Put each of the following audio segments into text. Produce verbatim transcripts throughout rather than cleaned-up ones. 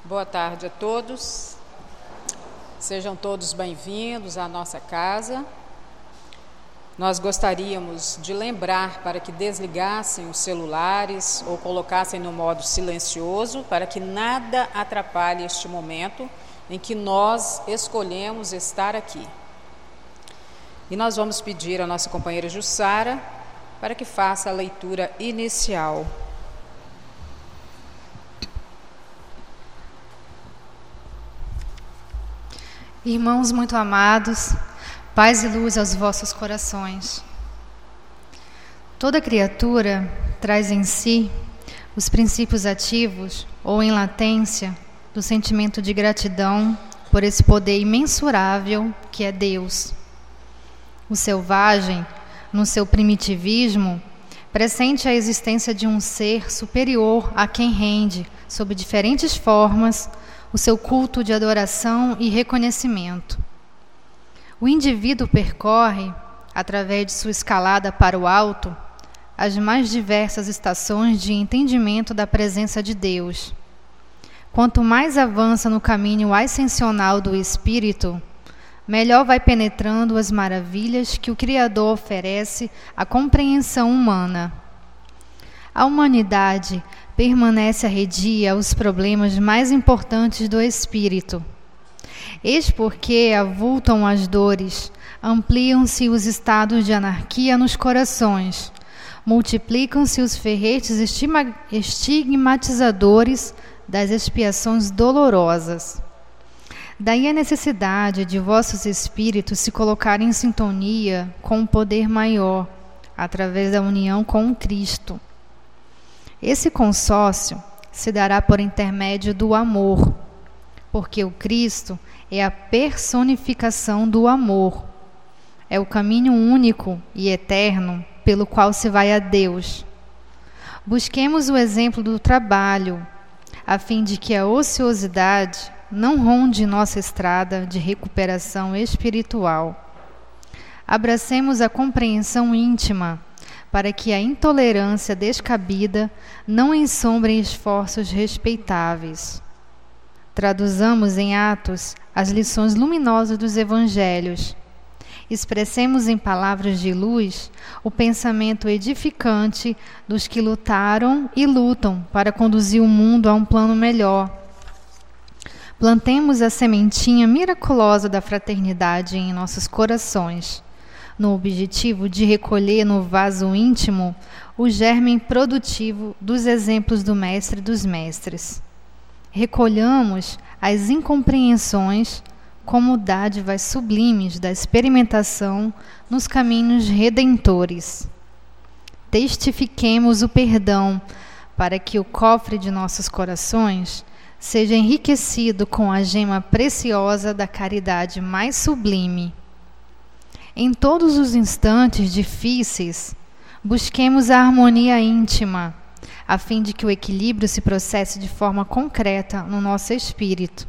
Boa tarde a todos. Sejam todos bem-vindos à nossa casa. Nós gostaríamos de lembrar para que desligassem os celulares ou colocassem no modo silencioso, para que nada atrapalhe este momento em que nós escolhemos estar aqui. E nós vamos pedir à nossa companheira Jussara para que faça a leitura inicial. Irmãos muito amados, paz e luz aos vossos corações. Toda criatura traz em si os princípios ativos ou em latência do sentimento de gratidão por esse poder imensurável que é Deus. O selvagem, no seu primitivismo, pressente a existência de um ser superior a quem rende, sob diferentes formas, o seu culto de adoração e reconhecimento. O indivíduo percorre, através de sua escalada para o alto, as mais diversas estações de entendimento da presença de Deus. Quanto mais avança no caminho ascensional do espírito, melhor vai penetrando as maravilhas que o Criador oferece à compreensão humana. A humanidade permanece arredia aos problemas mais importantes do espírito. Eis porque avultam as dores, ampliam-se os estados de anarquia nos corações, multiplicam-se os ferretes estima- estigmatizadores das expiações dolorosas. Daí a necessidade de vossos espíritos se colocarem em sintonia com um poder maior, através da união com o Cristo. Esse consórcio se dará por intermédio do amor, porque o Cristo é a personificação do amor. É o caminho único e eterno pelo qual se vai a Deus. Busquemos o exemplo do trabalho, a fim de que a ociosidade não ronde nossa estrada de recuperação espiritual. Abracemos a compreensão íntima, para que a intolerância descabida não ensombre esforços respeitáveis. Traduzamos em atos as lições luminosas dos evangelhos. Expressemos em palavras de luz o pensamento edificante dos que lutaram e lutam para conduzir o mundo a um plano melhor. Plantemos a sementinha miraculosa da fraternidade em nossos corações, no objetivo de recolher no vaso íntimo o germe produtivo dos exemplos do Mestre dos Mestres. Recolhamos as incompreensões como dádivas sublimes da experimentação nos caminhos redentores. Testifiquemos o perdão para que o cofre de nossos corações seja enriquecido com a gema preciosa da caridade mais sublime. Em todos os instantes difíceis, busquemos a harmonia íntima, a fim de que o equilíbrio se processe de forma concreta no nosso espírito.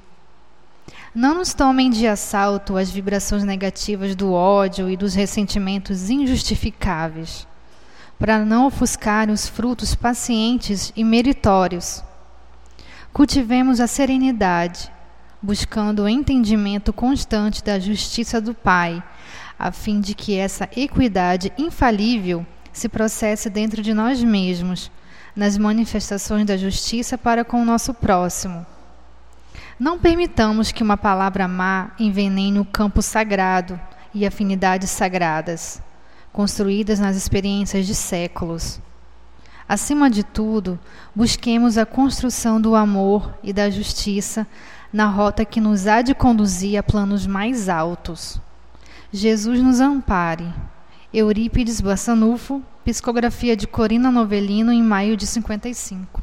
Não nos tomem de assalto as vibrações negativas do ódio e dos ressentimentos injustificáveis, para não ofuscarem os frutos pacientes e meritórios. Cultivemos a serenidade, buscando o entendimento constante da justiça do Pai, a fim de que essa equidade infalível se processe dentro de nós mesmos, nas manifestações da justiça para com o nosso próximo. Não permitamos que uma palavra má envenene o campo sagrado e afinidades sagradas, construídas nas experiências de séculos. Acima de tudo, busquemos a construção do amor e da justiça na rota que nos há de conduzir a planos mais altos. Jesus nos ampare. Eurípides Bassanufo, psicografia de Corina Novellino, em maio de cinquenta e cinco.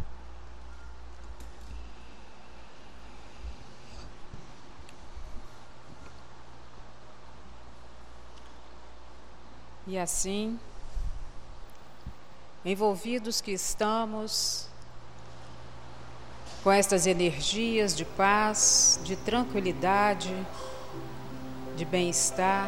E assim, envolvidos que estamos com estas energias de paz, de tranquilidade, de bem-estar,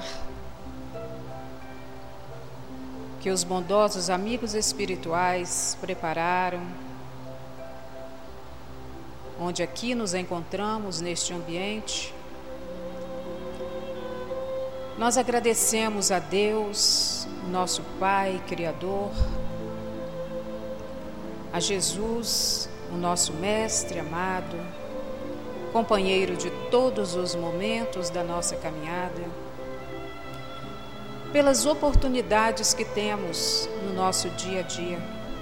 que os bondosos amigos espirituais prepararam onde aqui nos encontramos neste ambiente. Nós agradecemos a Deus, nosso Pai Criador, a Jesus, o nosso Mestre amado, companheiro de todos os momentos da nossa caminhada, pelas oportunidades que temos no nosso dia a dia.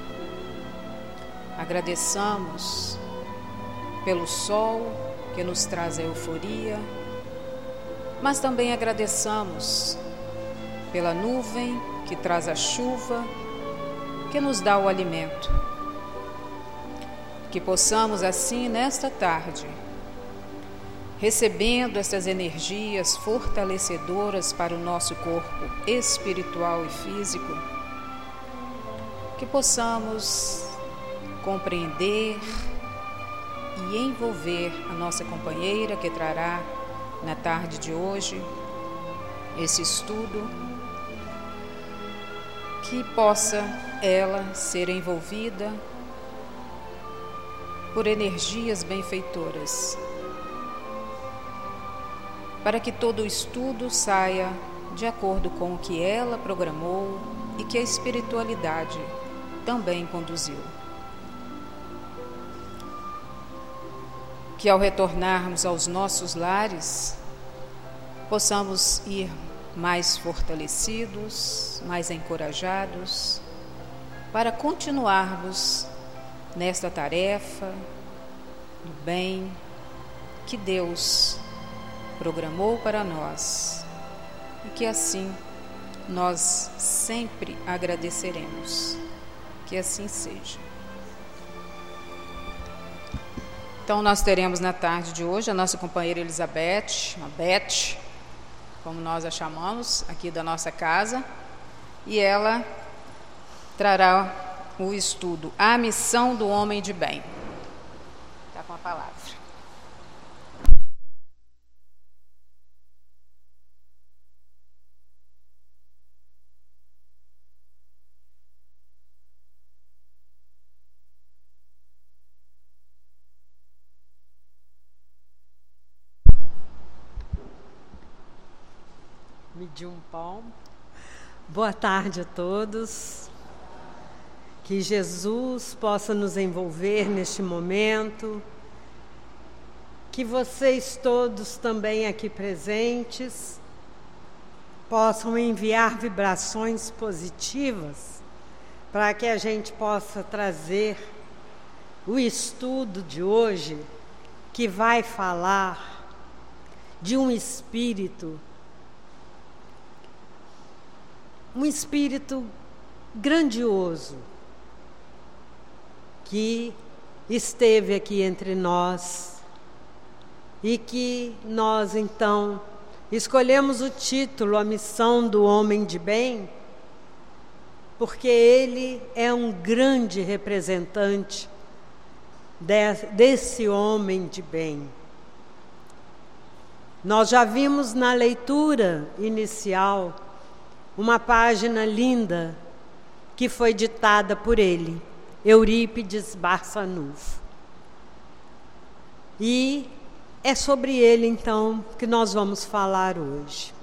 Agradeçamos pelo sol que nos traz a euforia, mas também agradeçamos pela nuvem que traz a chuva, que nos dá o alimento. Que possamos assim, nesta tarde, recebendo essas energias fortalecedoras para o nosso corpo espiritual e físico, que possamos compreender e envolver a nossa companheira que trará na tarde de hoje esse estudo, que possa ela ser envolvida por energias benfeitoras, para que todo o estudo saia de acordo com o que ela programou e que a espiritualidade também conduziu. Que ao retornarmos aos nossos lares, possamos ir mais fortalecidos, mais encorajados, para continuarmos nesta tarefa do bem que Deus programou para nós, e que assim nós sempre agradeceremos. Que assim seja. Então nós teremos na tarde de hoje a nossa companheira Elizabeth, a Beth, como nós a chamamos aqui da nossa casa, e ela trará o estudo A Missão do Homem de Bem. Está com a palavra. De um palmo. Boa tarde a todos. Que Jesus possa nos envolver neste momento. Que vocês todos também aqui presentes possam enviar vibrações positivas para que a gente possa trazer o estudo de hoje, que vai falar de um espírito Um espírito grandioso que esteve aqui entre nós e que nós, então, escolhemos o título A Missão do Homem de Bem, porque ele é um grande representante de, desse homem de bem. Nós já vimos na leitura inicial uma página linda que foi ditada por ele, Eurípides Barçanufo. E é sobre ele, então, que nós vamos falar hoje.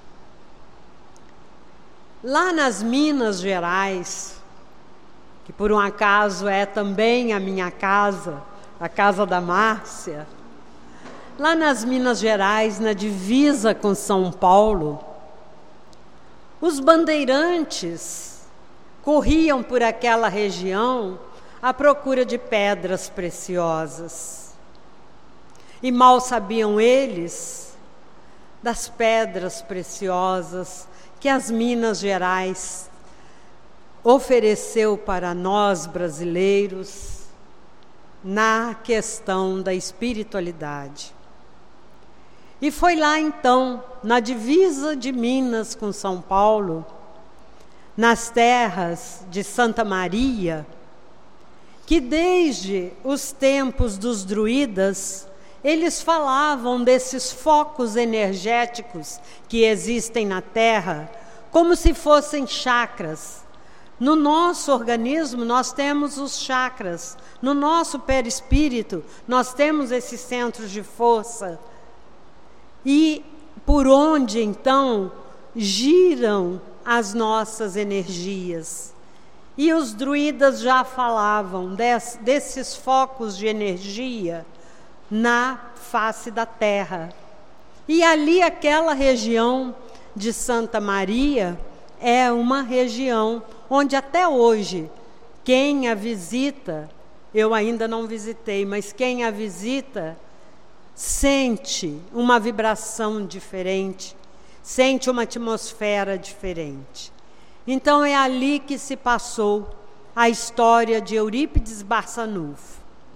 Lá nas Minas Gerais, que por um acaso é também a minha casa, a casa da Márcia, lá nas Minas Gerais, na divisa com São Paulo, os bandeirantes corriam por aquela região à procura de pedras preciosas. E mal sabiam eles das pedras preciosas que as Minas Gerais ofereceu para nós brasileiros na questão da espiritualidade. E foi lá então, na divisa de Minas com São Paulo, nas terras de Santa Maria, que desde os tempos dos druidas, eles falavam desses focos energéticos que existem na terra, como se fossem chakras, No nosso organismo, nós temos os chakras. No nosso perispírito, nós temos esses centros de força. E por onde, então, giram as nossas energias. E os druidas já falavam des, desses focos de energia na face da Terra. E ali, aquela região de Santa Maria é uma região onde até hoje, quem a visita, eu ainda não visitei, mas quem a visita, sente uma vibração diferente, sente uma atmosfera diferente. Então é ali que se passou a história de Eurípides Barçanufo.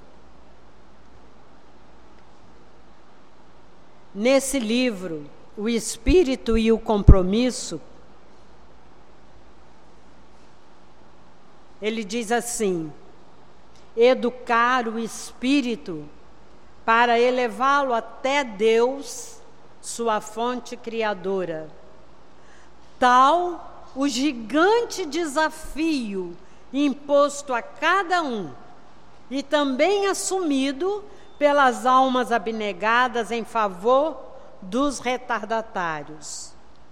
Nesse livro, O Espírito e o Compromisso, ele diz assim: educar o espírito para elevá-lo até Deus, sua fonte criadora. Tal o gigante desafio imposto a cada um e também assumido pelas almas abnegadas em favor dos retardatários.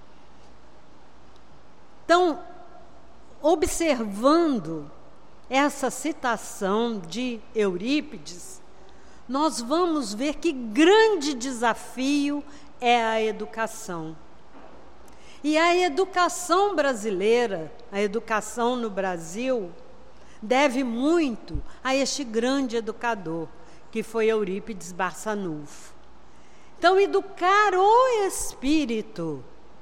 Então, observando essa citação de Eurípides, nós vamos ver que grande desafio é a educação. E a educação brasileira, a educação no Brasil, deve muito a este grande educador, que foi Eurípides Barçanufo. Então, educar o espírito,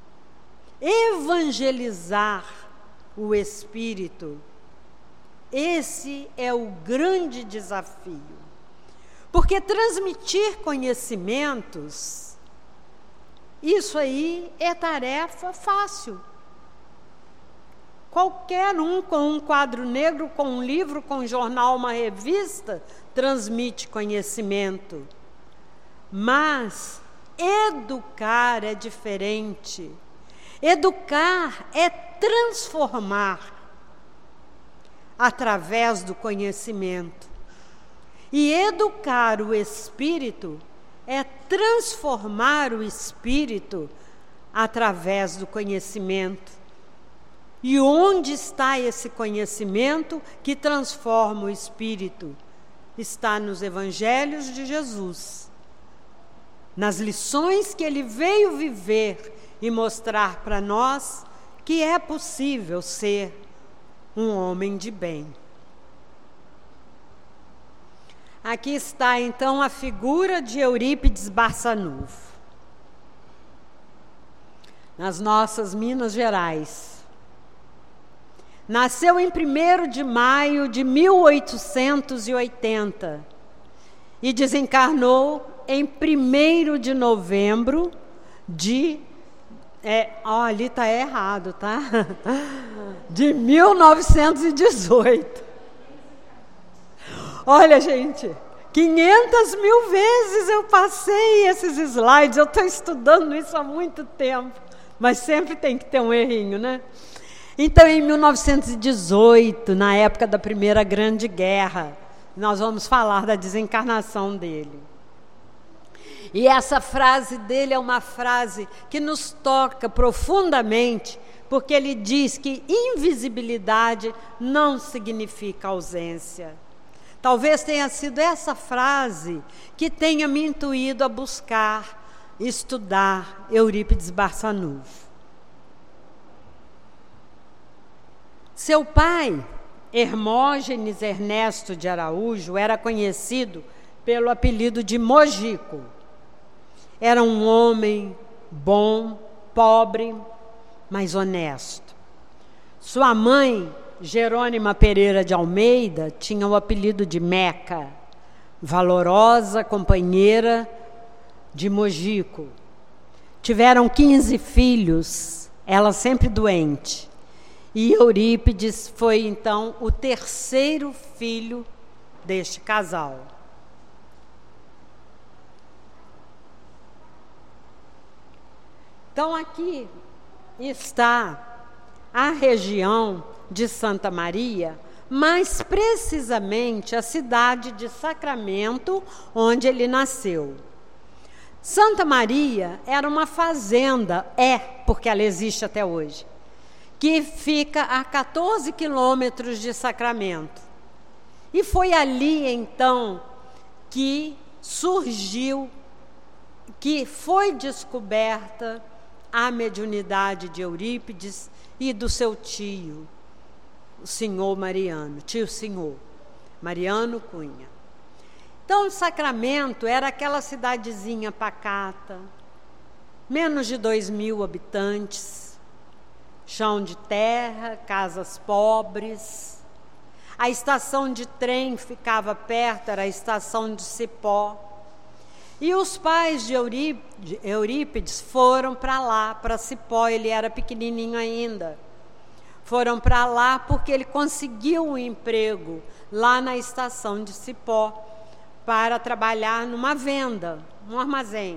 evangelizar o espírito, esse é o grande desafio. Porque transmitir conhecimentos, isso aí é tarefa fácil. Qualquer um com um quadro negro, com um livro, com um jornal, uma revista, transmite conhecimento. Mas educar é diferente. Educar é transformar através do conhecimento. E educar o espírito é transformar o espírito através do conhecimento. E onde está esse conhecimento que transforma o espírito? Está nos evangelhos de Jesus, nas lições que ele veio viver e mostrar para nós que é possível ser um homem de bem. Aqui está, então, a figura de Eurípides Barçanufo. Nas nossas Minas Gerais. Nasceu em primeiro de maio de mil oitocentos e oitenta e desencarnou em primeiro de novembro de... É, ó, ali está errado, tá? De mil novecentos e dezoito. Olha, gente, quinhentas mil vezes eu passei esses slides, eu estou estudando isso há muito tempo, mas sempre tem que ter um errinho, né? Então, em mil novecentos e dezoito, na época da Primeira Grande Guerra, nós vamos falar da desencarnação dele. E essa frase dele é uma frase que nos toca profundamente, porque ele diz que invisibilidade não significa ausência. Talvez tenha sido essa frase que tenha me intuído a buscar, estudar Eurípides Barçanufo. Seu pai, Hermógenes Ernesto de Araújo, era conhecido pelo apelido de Mojico. Era um homem bom, pobre, mas honesto. Sua mãe, Jerônima Pereira de Almeida, tinha o apelido de Meca, valorosa companheira de Mojico. Tiveram quinze filhos, ela sempre doente. E Eurípides foi, então, o terceiro filho deste casal. Então, aqui está a região de Santa Maria, mais precisamente a cidade de Sacramento, onde ele nasceu. Santa Maria era uma fazenda, é, porque ela existe até hoje, que fica a quatorze quilômetros de Sacramento. E foi ali, então, que surgiu, que foi descoberta a mediunidade de Eurípides e do seu tio, o senhor Mariano, tio senhor, Mariano Cunha. Então, Sacramento era aquela cidadezinha pacata, menos de dois mil habitantes, chão de terra, casas pobres. A estação de trem ficava perto, era a estação de Cipó. E os pais de Eurípides foram para lá, para Cipó, ele era pequenininho ainda. Foram para lá porque ele conseguiu um emprego lá na estação de Cipó para trabalhar numa venda, num armazém.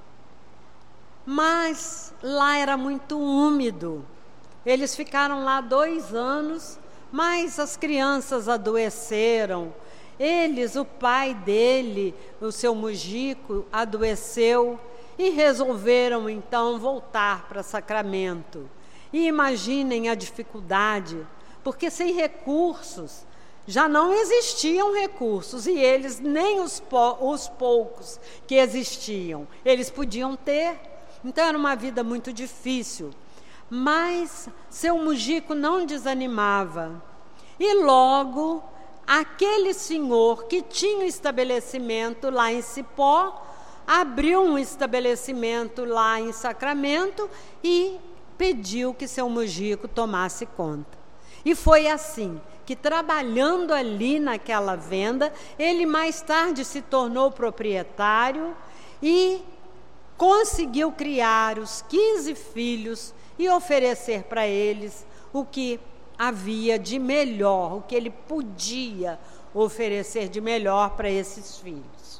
Mas lá era muito úmido. Eles ficaram lá dois anos, mas as crianças adoeceram. Eles, o pai dele, o seu Mujico, adoeceu e resolveram então voltar para Sacramento. E imaginem a dificuldade, porque sem recursos, já não existiam recursos, e eles, nem os, po- os poucos que existiam, eles podiam ter. Então era uma vida muito difícil. Mas seu Mujico não desanimava. E logo, aquele senhor que tinha um estabelecimento lá em Cipó, abriu um estabelecimento lá em Sacramento e pediu que seu Mujico tomasse conta. E foi assim que, trabalhando ali naquela venda, ele mais tarde se tornou proprietário e conseguiu criar os quinze filhos e oferecer para eles o que havia de melhor, o que ele podia oferecer de melhor para esses filhos.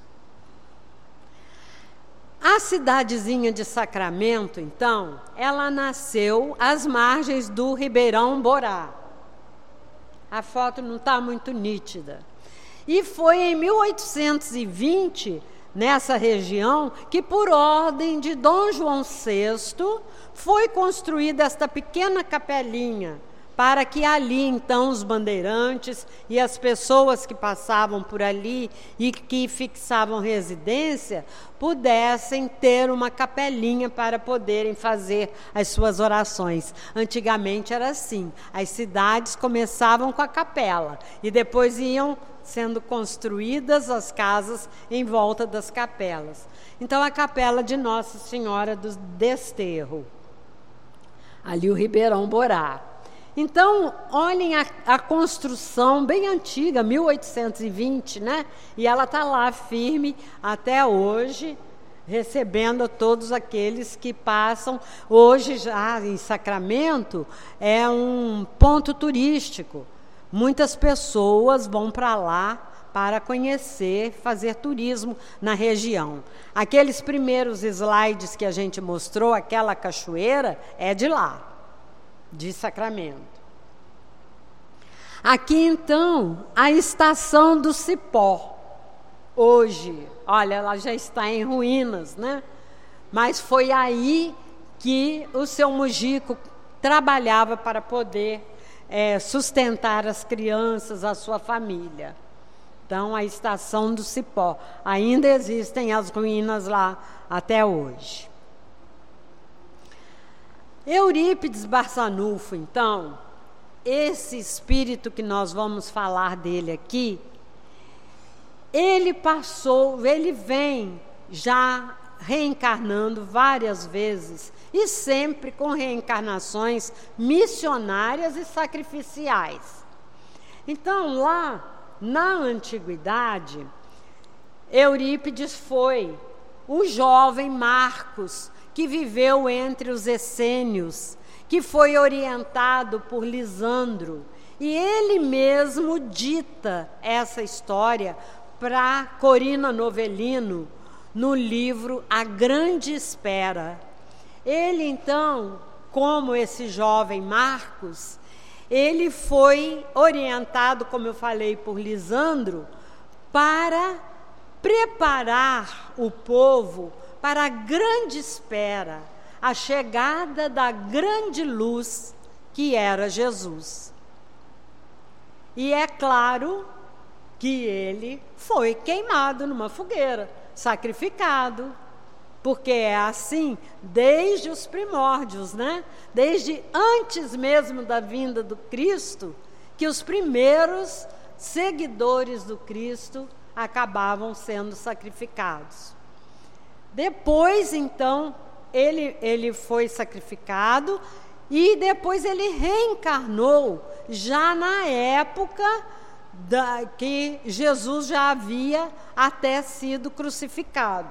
A cidadezinha de Sacramento, então, ela nasceu às margens do Ribeirão Borá. A foto não está muito nítida. E foi em mil oitocentos e vinte, nessa região, que por ordem de Dom João sexto, foi construída esta pequena capelinha, para que ali, então, os bandeirantes e as pessoas que passavam por ali e que fixavam residência, pudessem ter uma capelinha para poderem fazer as suas orações. Antigamente era assim, as cidades começavam com a capela e depois iam sendo construídas as casas em volta das capelas. Então, a capela de Nossa Senhora do Desterro, ali o Ribeirão Borá. Então, olhem a, a construção bem antiga, mil oitocentos e vinte, né? E ela está lá firme até hoje, recebendo todos aqueles que passam. Hoje, já em Sacramento, é um ponto turístico. Muitas pessoas vão para lá para conhecer, fazer turismo na região. Aqueles primeiros slides que a gente mostrou, aquela cachoeira, é de lá, de Sacramento. Aqui, então, a estação do Cipó. Hoje, olha, ela já está em ruínas, né? Mas foi aí que o seu Mujico trabalhava para poder é, sustentar as crianças, a sua família. Então, a estação do Cipó. Ainda existem as ruínas lá até hoje. Eurípides Barçanufo, então, esse espírito que nós vamos falar dele aqui, ele passou, ele vem já reencarnando várias vezes e sempre com reencarnações missionárias e sacrificiais. Então, lá na antiguidade, Eurípides foi o jovem Marcos, que viveu entre os essênios, que foi orientado por Lisandro. E ele mesmo dita essa história para Corina Novellino, no livro A Grande Espera. Ele, então, como esse jovem Marcos, ele foi orientado, como eu falei, por Lisandro, para preparar o povo para a grande espera, a chegada da grande luz que era Jesus. E é claro que ele foi queimado numa fogueira, sacrificado, porque é assim desde os primórdios, né? Desde antes mesmo da vinda do Cristo, que os primeiros seguidores do Cristo acabavam sendo sacrificados. Depois, então, ele, ele foi sacrificado e depois ele reencarnou já na época da, que Jesus já havia até sido crucificado.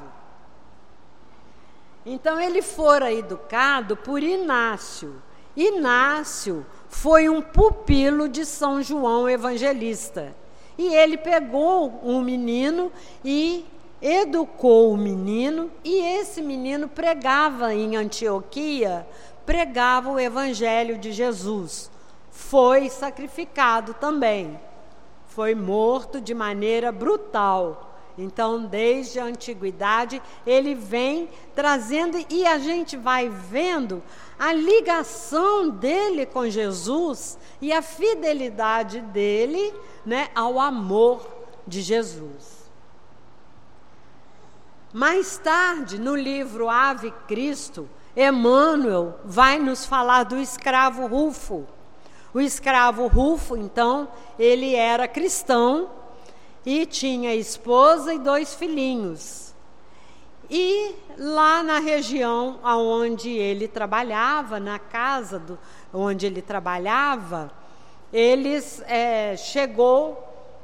Então ele fora educado por Inácio. Inácio foi um pupilo de São João Evangelista. E ele pegou um menino e educou o menino, e esse menino pregava em Antioquia, pregava o Evangelho de Jesus. Foi sacrificado também. Foi morto de maneira brutal. Então, desde a antiguidade, ele vem trazendo, e a gente vai vendo a ligação dele com Jesus e a fidelidade dele, né, ao amor de Jesus. Mais tarde, no livro Ave Cristo, Emmanuel vai nos falar do escravo Rufo. O escravo Rufo, então, ele era cristão e tinha esposa e dois filhinhos. E lá na região onde ele trabalhava, na casa do, onde ele trabalhava, eles é, chegou,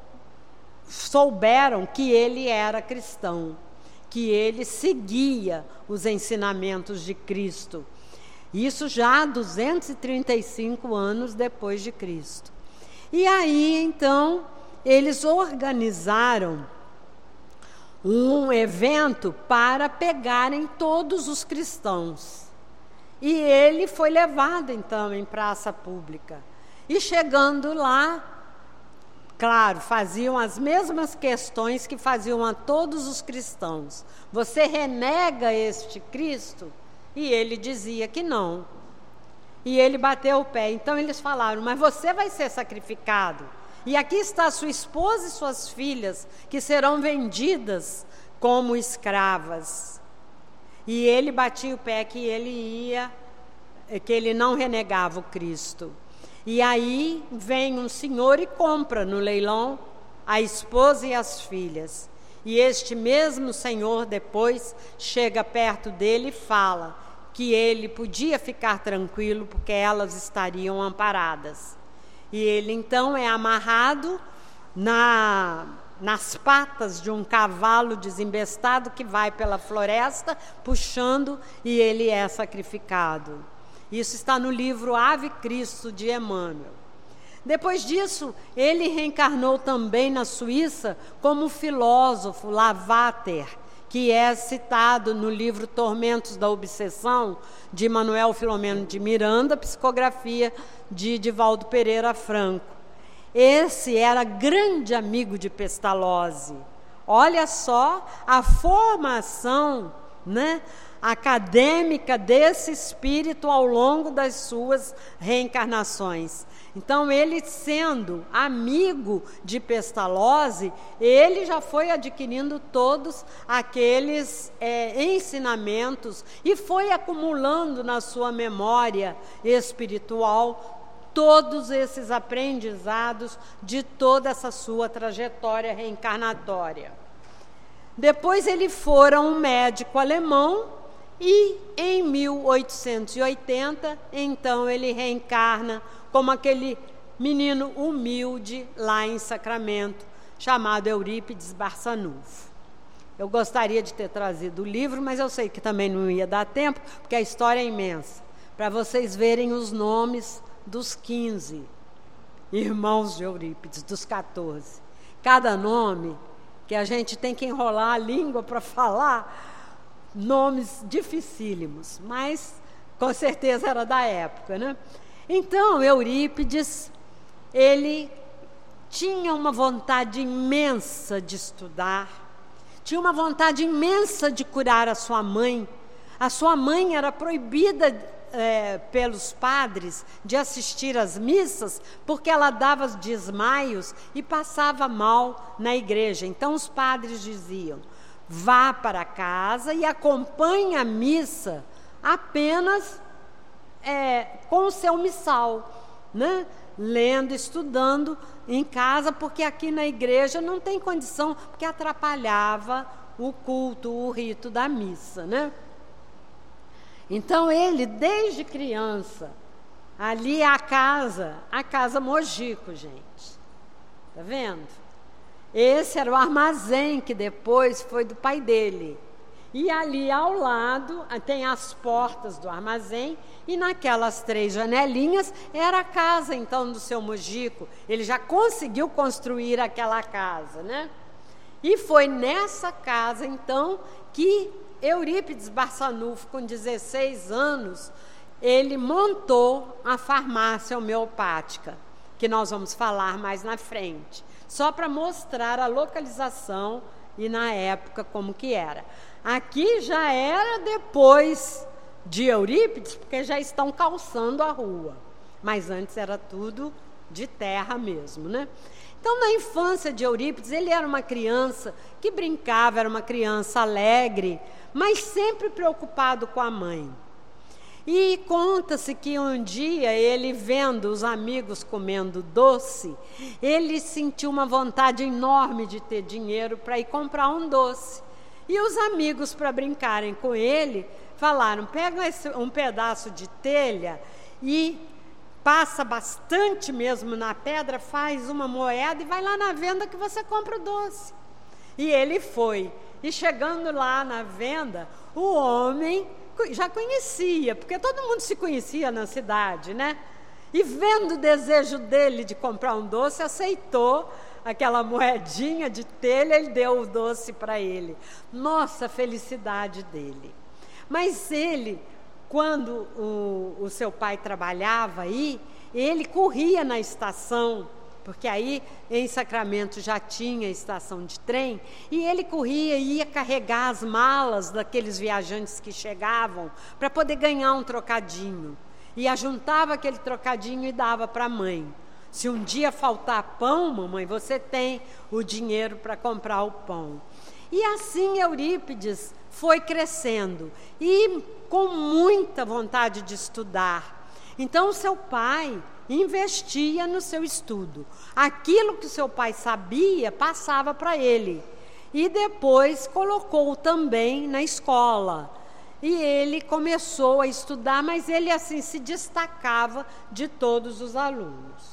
souberam que ele era cristão, que ele seguia os ensinamentos de Cristo. Isso já há duzentos e trinta e cinco anos depois de Cristo. E aí, então, eles organizaram um evento para pegarem todos os cristãos. E ele foi levado, então, em praça pública. E chegando lá, claro, faziam as mesmas questões que faziam a todos os cristãos. Você renega este Cristo? E ele dizia que não. E ele bateu o pé. Então eles falaram, mas você vai ser sacrificado. E aqui está sua esposa e suas filhas, que serão vendidas como escravas. E ele batia o pé que ele ia, que ele não renegava o Cristo. E aí vem um senhor e compra no leilão a esposa e as filhas. E este mesmo senhor depois chega perto dele e fala que ele podia ficar tranquilo porque elas estariam amparadas. E ele então é amarrado na, nas patas de um cavalo desembestado que vai pela floresta puxando, e ele é sacrificado. Isso está no livro Ave Cristo de Emmanuel. Depois disso, ele reencarnou também na Suíça como filósofo Lavater, que é citado no livro Tormentos da Obsessão, de Manuel Filomeno de Miranda, psicografia de Divaldo Pereira Franco. Esse era grande amigo de Pestalozzi. Olha só a formação, né, acadêmica desse espírito ao longo das suas reencarnações. Então, ele sendo amigo de Pestalozzi, ele já foi adquirindo todos aqueles é, ensinamentos e foi acumulando na sua memória espiritual todos esses aprendizados de toda essa sua trajetória reencarnatória. Depois ele fora um médico alemão e em mil oitocentos e oitenta, então ele reencarna como aquele menino humilde lá em Sacramento, chamado Eurípides Barçanufo. Eu gostaria de ter trazido o livro, mas eu sei que também não ia dar tempo, porque a história é imensa, para vocês verem os nomes dos quinze irmãos de Eurípides, dos quatorze. Cada nome que a gente tem que enrolar a língua para falar, nomes dificílimos, mas com certeza era da época, né? Então, Eurípides, ele tinha uma vontade imensa de estudar, tinha uma vontade imensa de curar a sua mãe. A sua mãe era proibida é, pelos padres de assistir às missas, porque ela dava desmaios e passava mal na igreja. Então os padres diziam: vá para casa e acompanhe a missa apenas é, com o seu missal, né? Lendo, estudando em casa, porque aqui na igreja não tem condição, porque atrapalhava o culto, o rito da missa, né? Então ele, desde criança, ali a casa, a casa Mojico, gente, tá vendo? Esse era o armazém que depois foi do pai dele. E ali ao lado tem as portas do armazém, e naquelas três janelinhas era a casa então do seu Mojico. Ele já conseguiu construir aquela casa, né? E foi nessa casa então que Eurípides Barçanufo, com dezesseis anos, ele montou a farmácia homeopática, que nós vamos falar mais na frente, só para mostrar a localização e na época como que era. Aqui já era depois de Eurípides, porque já estão calçando a rua, mas antes era tudo de terra mesmo, né? Então, na infância de Eurípides, ele era uma criança que brincava, era uma criança alegre, mas sempre preocupado com a mãe. E conta-se que um dia, ele vendo os amigos comendo doce, ele sentiu uma vontade enorme de ter dinheiro para ir comprar um doce. E os amigos, para brincarem com ele, falaram: pega esse, um pedaço de telha e passa bastante mesmo na pedra, faz uma moeda e vai lá na venda que você compra o doce. E ele foi. E chegando lá na venda, o homem já conhecia, porque todo mundo se conhecia na cidade, né? E vendo o desejo dele de comprar um doce, aceitou aquela moedinha de telha, ele deu o doce para ele. Nossa, a felicidade dele. Mas ele, quando o, o seu pai trabalhava aí, ele corria na estação, porque aí em Sacramento já tinha estação de trem, e ele corria e ia carregar as malas daqueles viajantes que chegavam para poder ganhar um trocadinho. E ajuntava aquele trocadinho e dava para a mãe. Se um dia faltar pão, mamãe, você tem o dinheiro para comprar o pão. E assim Eurípides foi crescendo e com muita vontade de estudar. Então, seu pai investia no seu estudo. Aquilo que seu pai sabia, passava para ele. E depois colocou também na escola. E ele começou a estudar, mas ele assim se destacava de todos os alunos.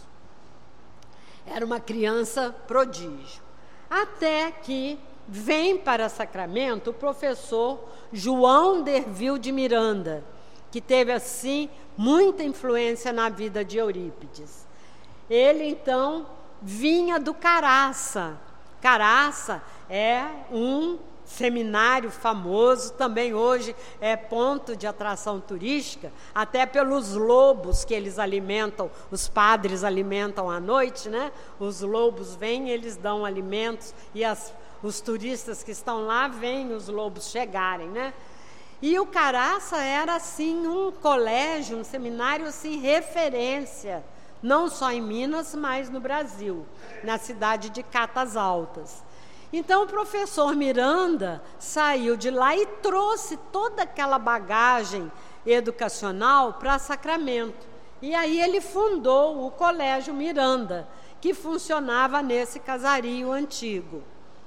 Era uma criança prodígio. Até que vem para Sacramento o professor João Dervil de Miranda, que teve assim muita influência na vida de Eurípides. Ele então vinha do Caraça. Caraça é um seminário famoso, também hoje é ponto de atração turística, até pelos lobos que eles alimentam, os padres alimentam à noite, né? Os lobos vêm, eles dão alimentos e as, os turistas que estão lá veem os lobos chegarem, né? E o Caraça era assim um colégio, um seminário assim referência, não só em Minas, mas no Brasil, na cidade de Catas Altas. Então o professor Miranda saiu de lá e trouxe toda aquela bagagem educacional para Sacramento. E aí ele fundou o Colégio Miranda, que funcionava nesse casario antigo.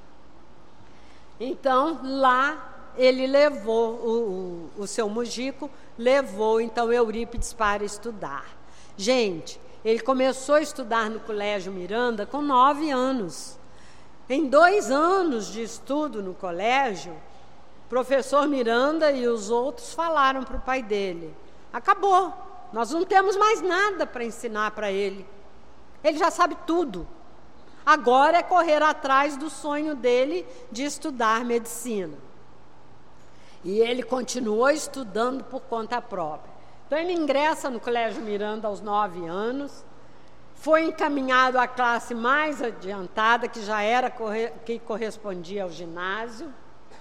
Então lá ele levou, o, o, o seu Mojico levou então Eurípides para estudar. Gente, ele começou a estudar no Colégio Miranda com nove anos. Em dois anos de estudo no colégio, o professor Miranda e os outros falaram para o pai dele: acabou, nós não temos mais nada para ensinar para ele. Ele já sabe tudo. Agora é correr atrás do sonho dele de estudar medicina. E ele continuou estudando por conta própria. Então ele ingressa no Colégio Miranda aos nove anos, foi encaminhado à classe mais adiantada, que já era, que correspondia ao ginásio,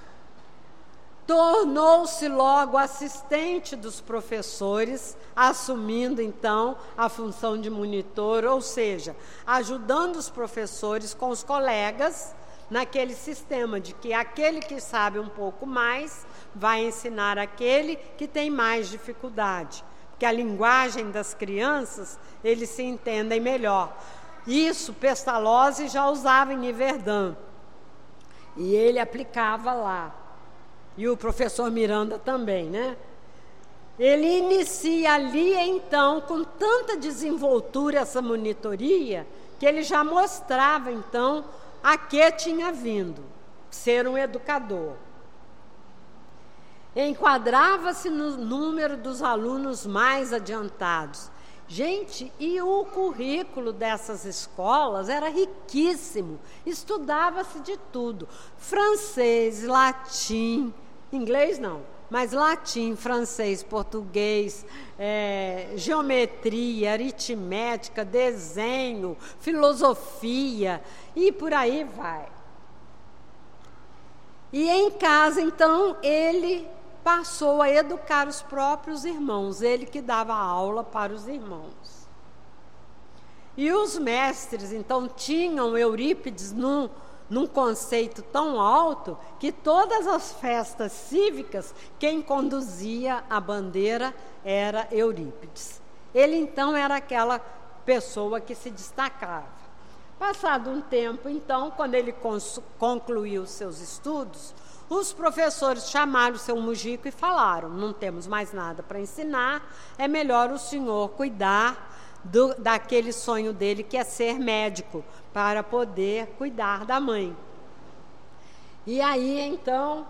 tornou-se logo assistente dos professores, assumindo então a função de monitor, ou seja, ajudando os professores com os colegas naquele sistema de que aquele que sabe um pouco mais vai ensinar aquele que tem mais dificuldade, porque a linguagem das crianças eles se entendem melhor. Isso Pestalozzi já usava em Yverdun e ele aplicava lá. E o professor Miranda também, né? Ele inicia ali, então, com tanta desenvoltura essa monitoria, que ele já mostrava, então, a que tinha vindo, ser um educador. Enquadrava-se no número dos alunos mais adiantados. Gente, e o currículo dessas escolas era riquíssimo, estudava-se de tudo, francês, latim, inglês não, mas latim, francês, português, é, geometria, aritmética, desenho, filosofia e por aí vai. E em casa, então, ele passou a educar os próprios irmãos, ele que dava aula para os irmãos. E os mestres, então, tinham Eurípides num, num conceito tão alto que todas as festas cívicas, quem conduzia a bandeira era Eurípides. Ele, então, era aquela pessoa que se destacava. Passado um tempo, então, quando ele concluiu os seus estudos, os professores chamaram o seu Mujico e falaram: não temos mais nada para ensinar, é melhor o senhor cuidar do, daquele sonho dele, que é ser médico, para poder cuidar da mãe. E aí, então,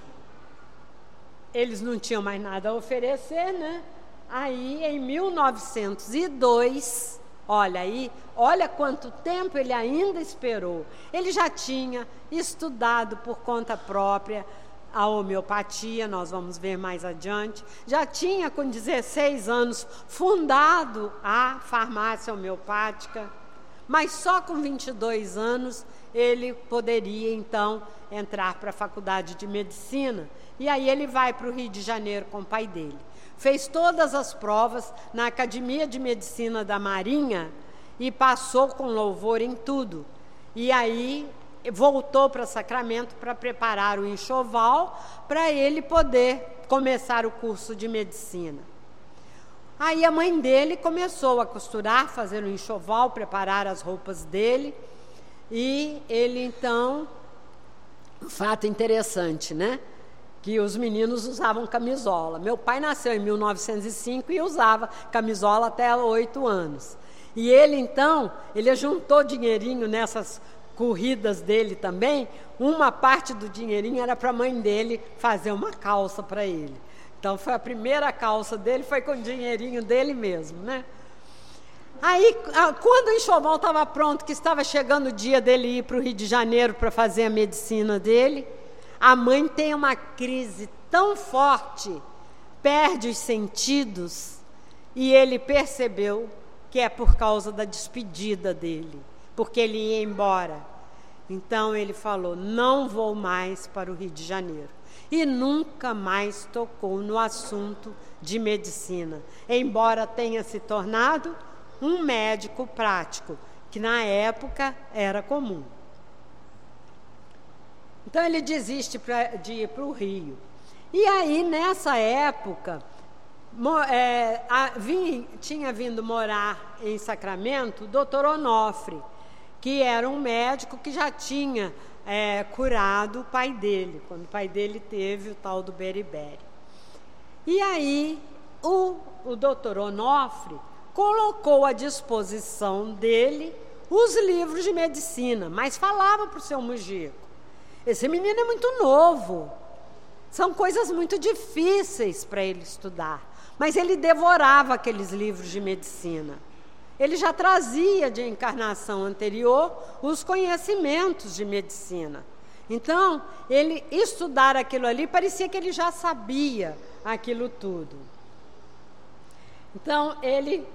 eles não tinham mais nada a oferecer, né? Aí, em mil novecentos e dois, olha aí, olha quanto tempo ele ainda esperou. Ele já tinha estudado por conta própria a homeopatia, nós vamos ver mais adiante. Já tinha, com dezesseis anos, fundado a farmácia homeopática, mas só com vinte e dois anos ele poderia, então, entrar para a faculdade de medicina. E aí ele vai para o Rio de Janeiro com o pai dele. Fez todas as provas na Academia de Medicina da Marinha e passou com louvor em tudo. E aí voltou para Sacramento para preparar o enxoval para ele poder começar o curso de medicina. Aí a mãe dele começou a costurar, fazer o enxoval, preparar as roupas dele. E ele, então, um fato interessante, né? Que os meninos usavam camisola. Meu pai nasceu em mil novecentos e cinco e usava camisola até oito anos. E ele, então, ele juntou dinheirinho nessas corridas dele também. Uma parte do dinheirinho era para a mãe dele fazer uma calça para ele. Então, foi a primeira calça dele, foi com o dinheirinho dele mesmo, né? Aí, quando o enxoval estava pronto, que estava chegando o dia dele ir para o Rio de Janeiro para fazer a medicina dele, a mãe tem uma crise tão forte, perde os sentidos, e ele percebeu que é por causa da despedida dele, porque ele ia embora. Então ele falou: não vou mais para o Rio de Janeiro. E nunca mais tocou no assunto de medicina, embora tenha se tornado um médico prático, que na época era comum. Então ele desiste pra, de ir para o Rio. E aí, nessa época, mo, é, a, vim, tinha vindo morar em Sacramento o doutor Onofre, que era um médico que já tinha é, curado o pai dele, quando o pai dele teve o tal do beriberi. E aí, o, o doutor Onofre colocou à disposição dele os livros de medicina, mas falava para o seu Mujico: esse menino é muito novo, são coisas muito difíceis para ele estudar. Mas ele devorava aqueles livros de medicina. Ele já trazia de encarnação anterior os conhecimentos de medicina. Então, ele estudar aquilo ali, parecia que ele já sabia aquilo tudo. Então, ele,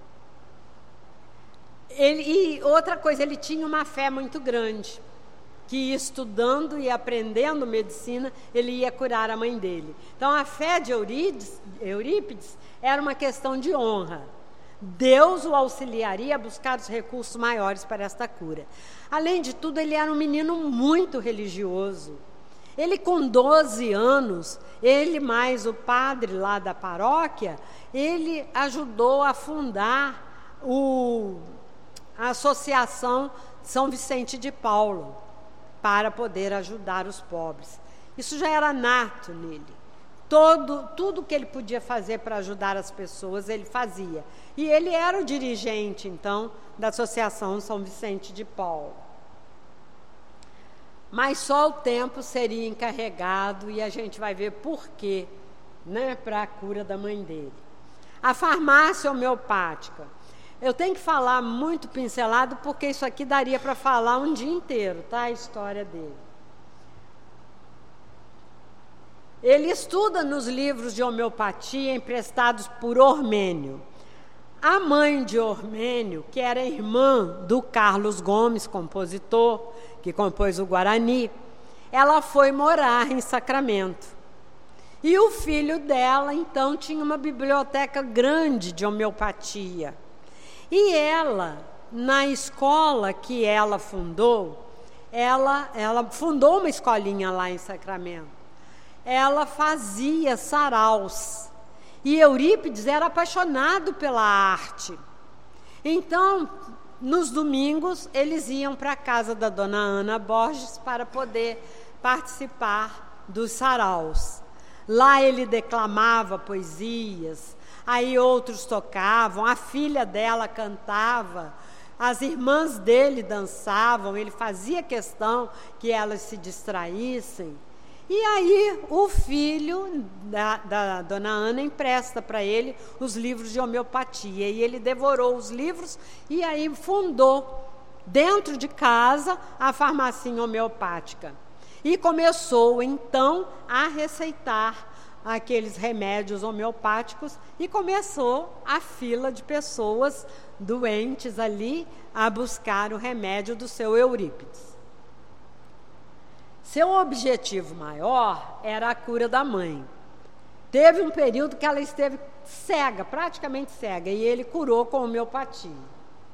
ele... E outra coisa, ele tinha uma fé muito grande, que estudando e aprendendo medicina, ele ia curar a mãe dele. Então, a fé de Eurípides, Eurípides era uma questão de honra. Deus o auxiliaria a buscar os recursos maiores para esta cura. Além de tudo, ele era um menino muito religioso. Ele, com doze anos, ele mais o padre lá da paróquia, ele ajudou a fundar o, a Associação São Vicente de Paulo, para poder ajudar os pobres. Isso já era nato nele. Todo, tudo que ele podia fazer para ajudar as pessoas, ele fazia. E ele era o dirigente, então, da Associação São Vicente de Paulo. Mas só o tempo seria encarregado, e a gente vai ver por quê, né, para a cura da mãe dele. A farmácia homeopática. Eu tenho que falar muito pincelado, porque isso aqui daria para falar um dia inteiro, tá? A história dele. Ele estuda nos livros de homeopatia emprestados por Ormênio. A mãe de Ormênio, que era irmã do Carlos Gomes, compositor, que compôs o Guarani, ela foi morar em Sacramento. E o filho dela, então, tinha uma biblioteca grande de homeopatia. E ela, na escola que ela fundou, ela, ela fundou uma escolinha lá em Sacramento. Ela fazia saraus. E Eurípides era apaixonado pela arte. Então, nos domingos, eles iam para a casa da dona Ana Borges para poder participar dos saraus. Lá ele declamava poesias, aí outros tocavam, a filha dela cantava, as irmãs dele dançavam, ele fazia questão que elas se distraíssem. E aí o filho da, da dona Ana empresta para ele os livros de homeopatia, e ele devorou os livros e aí fundou dentro de casa a farmacinha homeopática. E começou então a receitar aqueles remédios homeopáticos, e começou a fila de pessoas doentes ali a buscar o remédio do seu Eurípides. Seu objetivo maior era a cura da mãe. Teve um período que ela esteve cega, praticamente cega, e ele curou com homeopatia.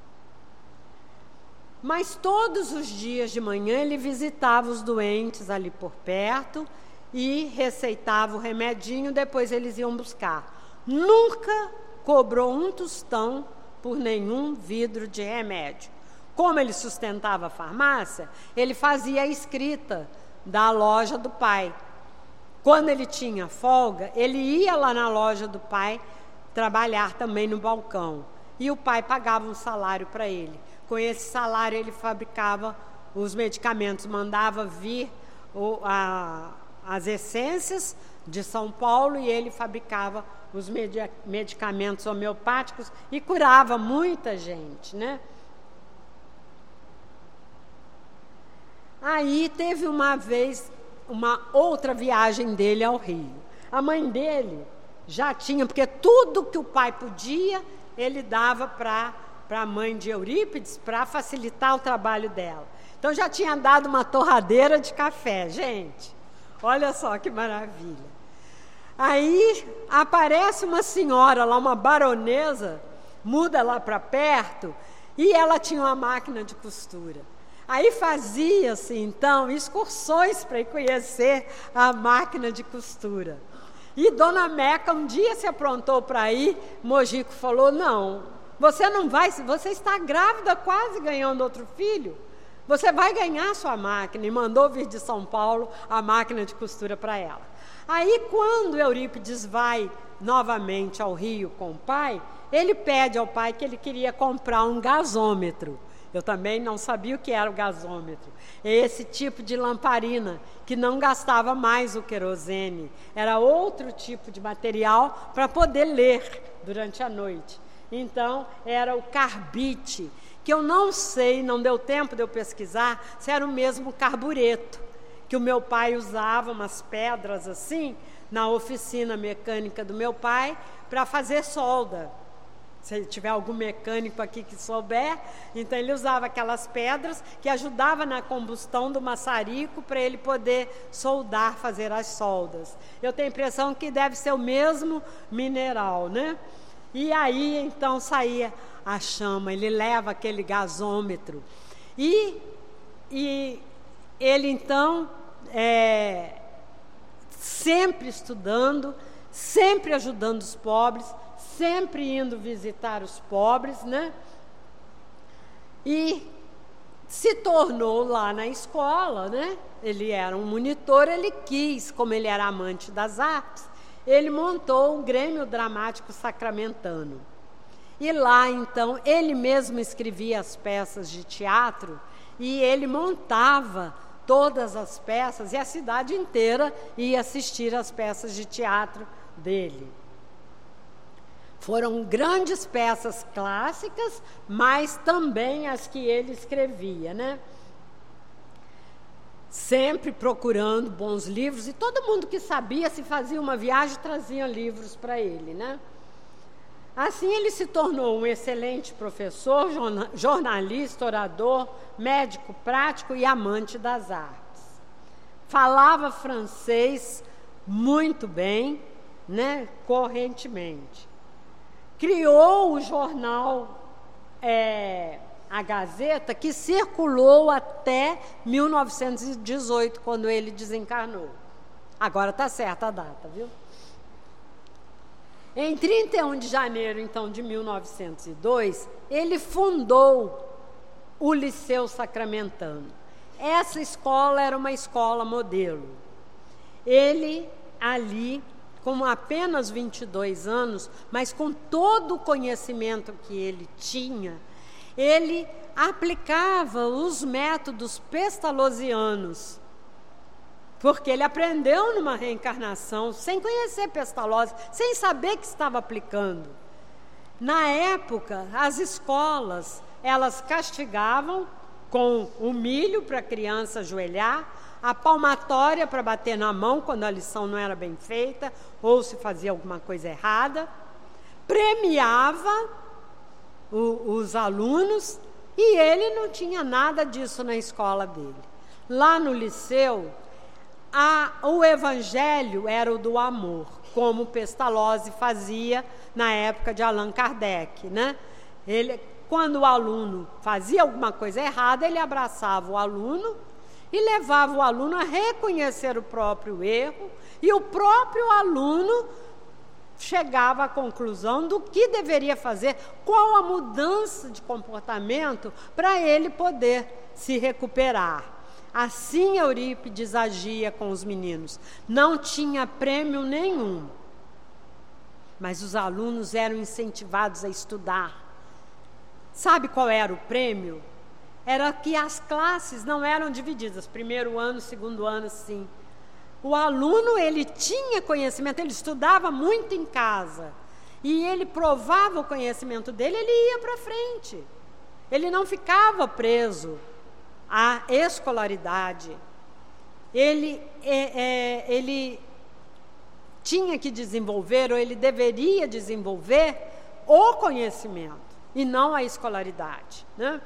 Mas todos os dias de manhã ele visitava os doentes ali por perto e receitava o remedinho, depois eles iam buscar. Nunca cobrou um tostão por nenhum vidro de remédio. Como ele sustentava a farmácia, ele fazia a escrita da loja do pai. Quando ele tinha folga, ele ia lá na loja do pai trabalhar também no balcão. E o pai pagava um salário para ele. Com esse salário ele fabricava os medicamentos, mandava vir o, a, as essências de São Paulo, e ele fabricava os medicamentos homeopáticos e curava muita gente, né? Aí teve uma vez uma outra viagem dele ao Rio. A mãe dele já tinha, porque tudo que o pai podia, ele dava para para a mãe de Eurípides, para facilitar o trabalho dela. Então já tinha dado uma torradeira de café, gente. Olha só que maravilha. Aí aparece uma senhora lá, uma baronesa, muda lá para perto, e ela tinha uma máquina de costura. Aí fazia-se, então, excursões para ir conhecer a máquina de costura. E Dona Meca um dia se aprontou para ir, Mojico falou, não, você não vai, você está grávida, quase ganhando outro filho, você vai ganhar sua máquina, e mandou vir de São Paulo a máquina de costura para ela. Aí, quando Eurípides vai novamente ao Rio com o pai, ele pede ao pai que ele queria comprar um gasômetro. Eu também não sabia o que era o gasômetro. É esse tipo de lamparina que não gastava mais o querosene. Era outro tipo de material para poder ler durante a noite. Então, era o carbite, que eu não sei, não deu tempo de eu pesquisar, se era o mesmo carbureto, que o meu pai usava, umas pedras assim, na oficina mecânica do meu pai para fazer solda. Se tiver algum mecânico aqui que souber, então ele usava aquelas pedras que ajudavam na combustão do maçarico para ele poder soldar, fazer as soldas. Eu tenho a impressão que deve ser o mesmo mineral, né? E aí então saía a chama, ele leva aquele gasômetro. E, e ele então, é, sempre estudando, sempre ajudando os pobres, sempre indo visitar os pobres, né? E se tornou lá na escola, né? Ele era um monitor, ele quis, como ele era amante das artes, ele montou o Grêmio Dramático Sacramentano. E lá, então, ele mesmo escrevia as peças de teatro e ele montava todas as peças e a cidade inteira ia assistir às peças de teatro dele. Foram grandes peças clássicas, mas também as que ele escrevia, né? Sempre procurando bons livros, e todo mundo que sabia, se fazia uma viagem, trazia livros para ele, né? Assim ele se tornou um excelente professor, jornalista, orador, médico prático e amante das artes. Falava francês muito bem, né? Correntemente. Criou o jornal é, A Gazeta, que circulou até mil novecentos e dezoito, quando ele desencarnou. Agora está certa a data, viu? Em trinta e um de janeiro, então, de mil novecentos e dois, ele fundou o Liceu Sacramentano. Essa escola era uma escola modelo. Ele, ali, com apenas vinte e dois anos, mas com todo o conhecimento que ele tinha, ele aplicava os métodos pestalozzianos, porque ele aprendeu numa reencarnação, sem conhecer Pestalozzi, sem saber que estava aplicando. Na época, as escolas, elas castigavam com o milho para a criança ajoelhar, a palmatória para bater na mão quando a lição não era bem feita ou se fazia alguma coisa errada, premiava o, os alunos, e ele não tinha nada disso na escola dele. Lá no liceu, a, o evangelho era o do amor, como Pestalozzi fazia na época de Allan Kardec, né? Ele, quando o aluno fazia alguma coisa errada, ele abraçava o aluno e levava o aluno a reconhecer o próprio erro, e o próprio aluno chegava à conclusão do que deveria fazer, qual a mudança de comportamento para ele poder se recuperar. Assim Eurípides agia com os meninos. Não tinha prêmio nenhum, mas os alunos eram incentivados a estudar. Sabe qual era o prêmio? Era que as classes não eram divididas, primeiro ano, segundo ano, sim. O aluno, ele tinha conhecimento, ele estudava muito em casa, e ele provava o conhecimento dele, ele ia para frente. Ele não ficava preso à escolaridade. Ele, é, é, ele tinha que desenvolver, ou ele deveria desenvolver, o conhecimento, e não a escolaridade, né?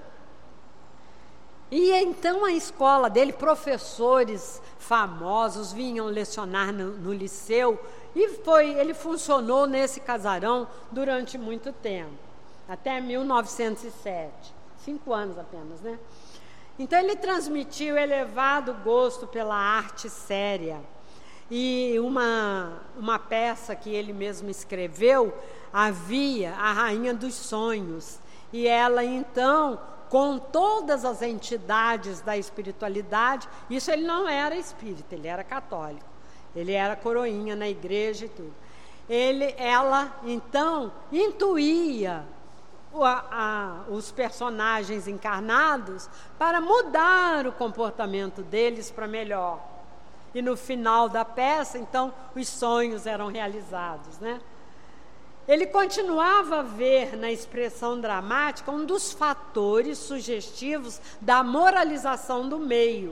E então a escola dele, professores famosos vinham lecionar no, no liceu, e foi, ele funcionou nesse casarão durante muito tempo, até mil novecentos e sete, cinco anos apenas, né? Então ele transmitiu elevado gosto pela arte séria, e uma, uma peça que ele mesmo escreveu, havia a Rainha dos Sonhos, e ela então, com todas as entidades da espiritualidade, isso ele não era espírita, ele era católico, ele era coroinha na igreja e tudo. Ele, ela, então, intuía a, a, os personagens encarnados para mudar o comportamento deles para melhor. E no final da peça, então, os sonhos eram realizados, né? Ele continuava a ver na expressão dramática um dos fatores sugestivos da moralização do meio,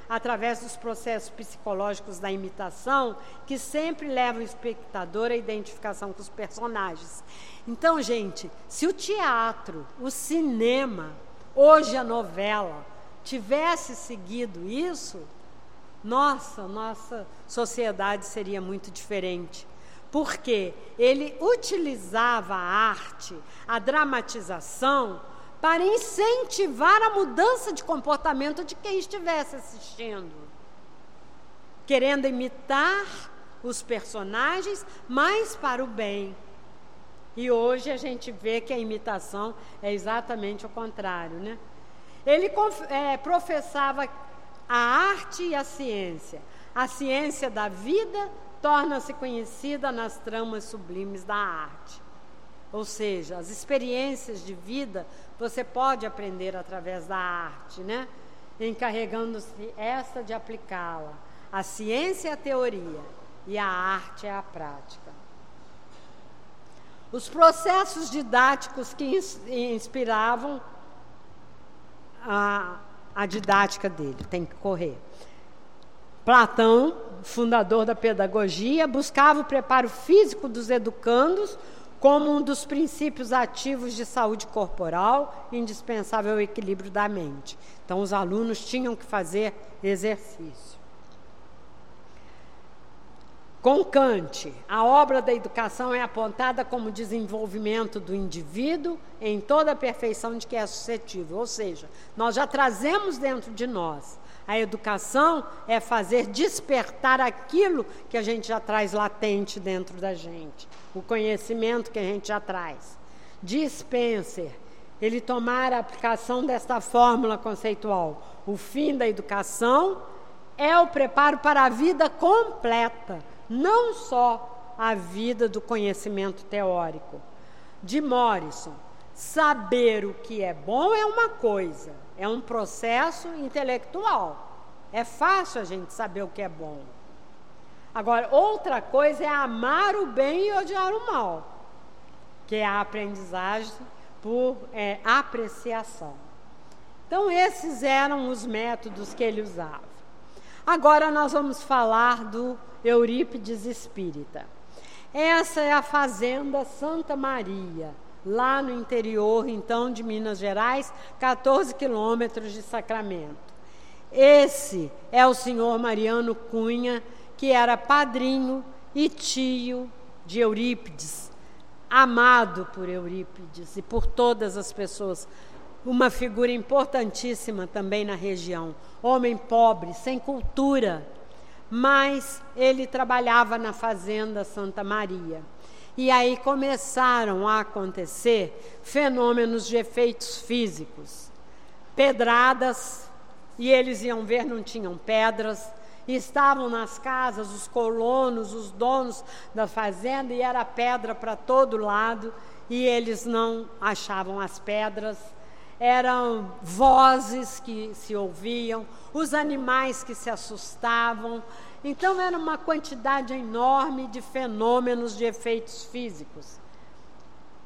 através dos processos psicológicos da imitação, que sempre levam o espectador à identificação com os personagens. Então, gente, se o teatro, o cinema, hoje a novela, tivesse seguido isso, nossa, nossa sociedade seria muito diferente. Porque ele utilizava a arte, a dramatização, para incentivar a mudança de comportamento de quem estivesse assistindo, querendo imitar os personagens, mas para o bem. E hoje a gente vê que a imitação é exatamente o contrário, né? Ele é, professava a arte e a ciência. A ciência da vida torna-se conhecida nas tramas sublimes da arte. Ou seja, as experiências de vida você pode aprender através da arte, né? Encarregando-se esta de aplicá-la. A ciência é a teoria e a arte é a prática. Os processos didáticos que inspiravam a, a didática dele, tem que correr. Platão, fundador da pedagogia, buscava o preparo físico dos educandos como um dos princípios ativos de saúde corporal, indispensável ao equilíbrio da mente. Então, os alunos tinham que fazer exercício. Com Kant, a obra da educação é apontada como desenvolvimento do indivíduo em toda a perfeição de que é suscetível. Ou seja, nós já trazemos dentro de nós. A educação é fazer despertar aquilo que a gente já traz latente dentro da gente, o conhecimento que a gente já traz. Diz Spencer, ele tomara a aplicação desta fórmula conceitual. O fim da educação é o preparo para a vida completa, não só a vida do conhecimento teórico. De Morrison, saber o que é bom é uma coisa, é um processo intelectual. É fácil a gente saber o que é bom. Agora, outra coisa é amar o bem e odiar o mal, que é a aprendizagem por é, apreciação. Então, esses eram os métodos que ele usava. Agora nós vamos falar do Eurípides espírita. Essa é a Fazenda Santa Maria, lá no interior, então, de Minas Gerais, quatorze quilômetros de Sacramento. Esse é o senhor Mariano Cunha, que era padrinho e tio de Eurípides, amado por Eurípides e por todas as pessoas. Uma figura importantíssima também na região. Homem pobre, sem cultura, mas ele trabalhava na Fazenda Santa Maria. E aí começaram a acontecer fenômenos de efeitos físicos. Pedradas, e eles iam ver, não tinham pedras, e estavam nas casas os colonos, os donos da fazenda, e era pedra para todo lado, e eles não achavam as pedras. Eram vozes que se ouviam, os animais que se assustavam. Então, era uma quantidade enorme de fenômenos de efeitos físicos.